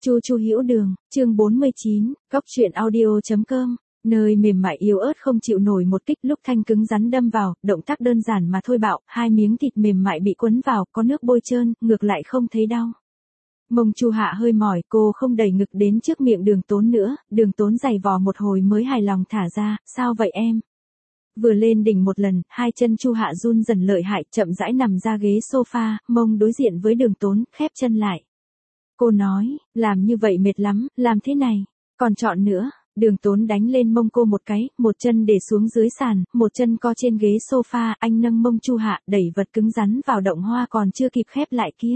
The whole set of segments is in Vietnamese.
Chu Chu Hiểu Đường, chương 49, Góc truyện audio.com. Nơi mềm mại yếu ớt không chịu nổi một kích, lúc thanh cứng rắn đâm vào, động tác đơn giản mà thôi bạo, hai miếng thịt mềm mại bị quấn vào, có nước bôi trơn, ngược lại không thấy đau. Mông Chu Hạ hơi mỏi, cô không đẩy ngực đến trước miệng Đường Tốn nữa, Đường Tốn giày vò một hồi mới hài lòng thả ra, sao vậy em? Vừa lên đỉnh một lần, hai chân Chu Hạ run dần lợi hại, chậm rãi nằm ra ghế sofa, mông đối diện với Đường Tốn, khép chân lại. Cô nói, làm như vậy mệt lắm, làm thế này, còn chọn nữa. Đường Tốn đánh lên mông cô một cái, một chân để xuống dưới sàn, một chân co trên ghế sofa, anh nâng mông Chu Hạ, đẩy vật cứng rắn vào động hoa còn chưa kịp khép lại kia.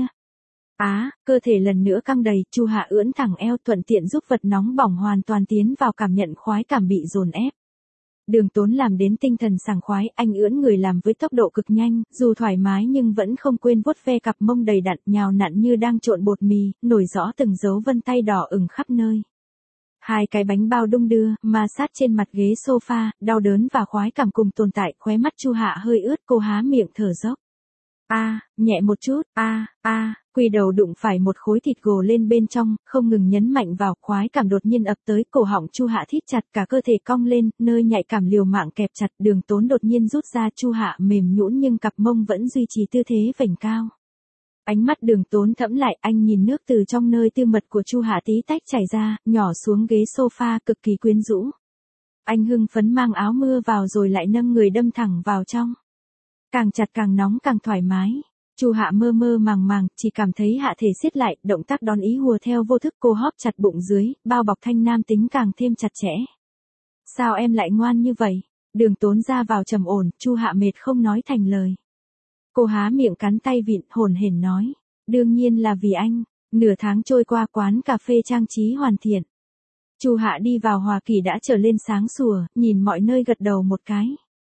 Cơ thể lần nữa căng đầy, Chu Hạ ưỡn thẳng eo, thuận tiện giúp vật nóng bỏng hoàn toàn tiến vào, cảm nhận khoái cảm bị dồn ép. Đường Tốn làm đến tinh thần sảng khoái, anh ưỡn người làm với tốc độ cực nhanh, dù thoải mái nhưng vẫn không quên vuốt ve cặp mông đầy đặn, nhào nặn như đang trộn bột mì, nổi rõ từng dấu vân tay đỏ ửng khắp nơi. Hai cái bánh bao đung đưa, ma sát trên mặt ghế sofa, đau đớn và khoái cảm cùng tồn tại, khóe mắt Chu Hạ hơi ướt, cô há miệng thở dốc. Nhẹ một chút, quy đầu đụng phải một khối thịt gồ lên bên trong, không ngừng nhấn mạnh vào, khoái cảm đột nhiên ập tới, cổ họng Chu Hạ thít chặt, cả cơ thể cong lên, nơi nhạy cảm liều mạng kẹp chặt, Đường Tốn đột nhiên rút ra, Chu Hạ mềm nhũn nhưng cặp mông vẫn duy trì tư thế vểnh cao. Ánh mắt Đường Tốn thẫm lại, anh nhìn nước từ trong nơi tư mật của Chu Hạ tí tách chảy ra, nhỏ xuống ghế sofa, cực kỳ quyến rũ. Anh hưng phấn mang áo mưa vào rồi lại nâng người đâm thẳng vào trong. Càng chặt càng nóng càng thoải mái. Chu Hạ mơ mơ màng màng, chỉ cảm thấy hạ thể siết lại, động tác đón ý hùa theo vô thức, cô hóp chặt bụng dưới, bao bọc thanh nam tính càng thêm chặt chẽ. Sao em lại ngoan như vậy? Đường Tốn ra vào trầm ổn, Chu Hạ mệt không nói thành lời. Cô há miệng cắn tay vịn, hồn hển nói, đương nhiên là vì anh. Nửa tháng trôi qua, quán cà phê trang trí hoàn thiện. Chu Hạ đi vào Hoa Kỳ đã trở lên sáng sủa, nhìn mọi nơi gật đầu một cái.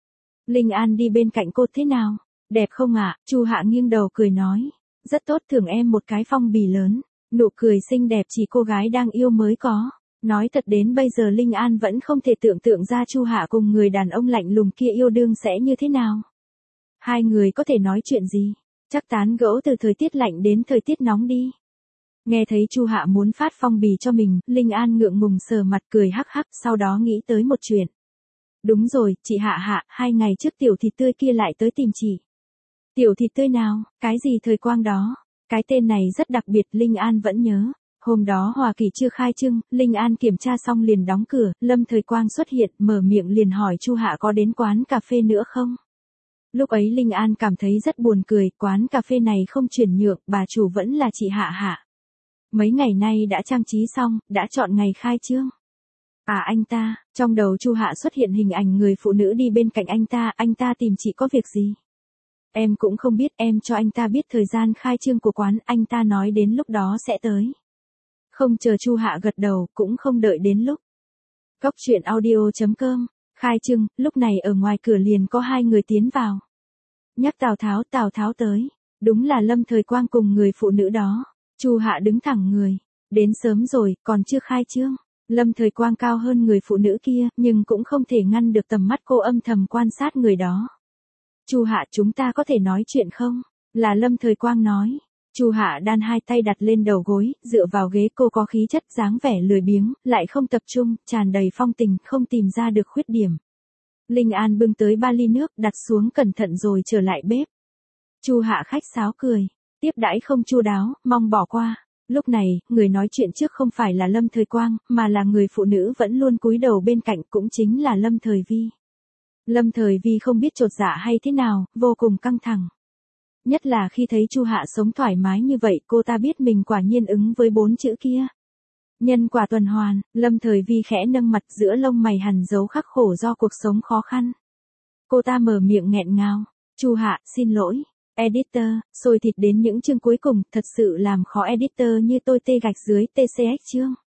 Linh An đi bên cạnh cô thế nào? Đẹp không ạ? Chu Hạ nghiêng đầu cười nói, rất tốt, thưởng em một cái phong bì lớn. Nụ cười xinh đẹp chỉ cô gái đang yêu mới có. Nói thật đến bây giờ Linh An vẫn không thể tưởng tượng ra Chu Hạ cùng người đàn ông lạnh lùng kia yêu đương sẽ như thế nào. Hai người có thể nói chuyện gì? Chắc tán gẫu từ thời tiết lạnh đến thời tiết nóng đi. Nghe thấy Chu Hạ muốn phát phong bì cho mình, Linh An ngượng ngùng sờ mặt cười hắc hắc, sau đó nghĩ tới một chuyện. Đúng rồi, chị Hạ, 2 ngày trước Tiểu Thịt Tươi kia lại tới tìm chị. Tiểu Thịt Tươi nào? Cái gì Thời Quang đó? Cái tên này rất đặc biệt, Linh An vẫn nhớ. Hôm đó Hoa Kỳ chưa khai trương, Linh An kiểm tra xong liền đóng cửa, Lâm Thời Quang xuất hiện, mở miệng liền hỏi Chu Hạ có đến quán cà phê nữa không? Lúc ấy Linh An cảm thấy rất buồn cười, quán cà phê này không chuyển nhượng, bà chủ vẫn là chị Hạ. Mấy ngày nay đã trang trí xong, đã chọn ngày khai trương. Anh ta, trong đầu Chu Hạ xuất hiện hình ảnh người phụ nữ đi bên cạnh anh ta tìm chị có việc gì? Em cũng không biết, em cho anh ta biết thời gian khai trương của quán, anh ta nói đến lúc đó sẽ tới. Không chờ Chu Hạ gật đầu, cũng không đợi đến lúc. Góc truyện audio.com, khai trương, lúc này ở ngoài cửa liền có 2 người tiến vào. Nhắc Tào Tháo tới, đúng là Lâm Thời Quang cùng người phụ nữ đó. Chu Hạ đứng thẳng người, đến sớm rồi, còn chưa khai trương. Lâm Thời Quang cao hơn người phụ nữ kia, nhưng cũng không thể ngăn được tầm mắt cô âm thầm quan sát người đó. Chu Hạ, chúng ta có thể nói chuyện không? Là Lâm Thời Quang nói. Chu Hạ đan hai tay đặt lên đầu gối, dựa vào ghế, cô có khí chất dáng vẻ lười biếng, lại không tập trung, tràn đầy phong tình, không tìm ra được khuyết điểm. Linh An bưng tới 3 ly nước, đặt xuống cẩn thận rồi trở lại bếp. Chu Hạ khách sáo cười, tiếp đãi không chu đáo, mong bỏ qua. Lúc này, người nói chuyện trước không phải là Lâm Thời Quang, mà là người phụ nữ vẫn luôn cúi đầu bên cạnh, cũng chính là Lâm Thời Vi. Lâm Thời Vi không biết chột dạ hay thế nào, vô cùng căng thẳng. Nhất là khi thấy Chu Hạ sống thoải mái như vậy, cô ta biết mình quả nhiên ứng với 4 chữ kia. Nhân quả tuần hoàn, Lâm Thời Vi khẽ nâng mặt, giữa lông mày hằn dấu khắc khổ do cuộc sống khó khăn. Cô ta mở miệng nghẹn ngào, Chu Hạ, xin lỗi. Editor, xôi thịt đến những chương cuối cùng, thật sự làm khó editor như tôi tê gạch dưới TCX chương.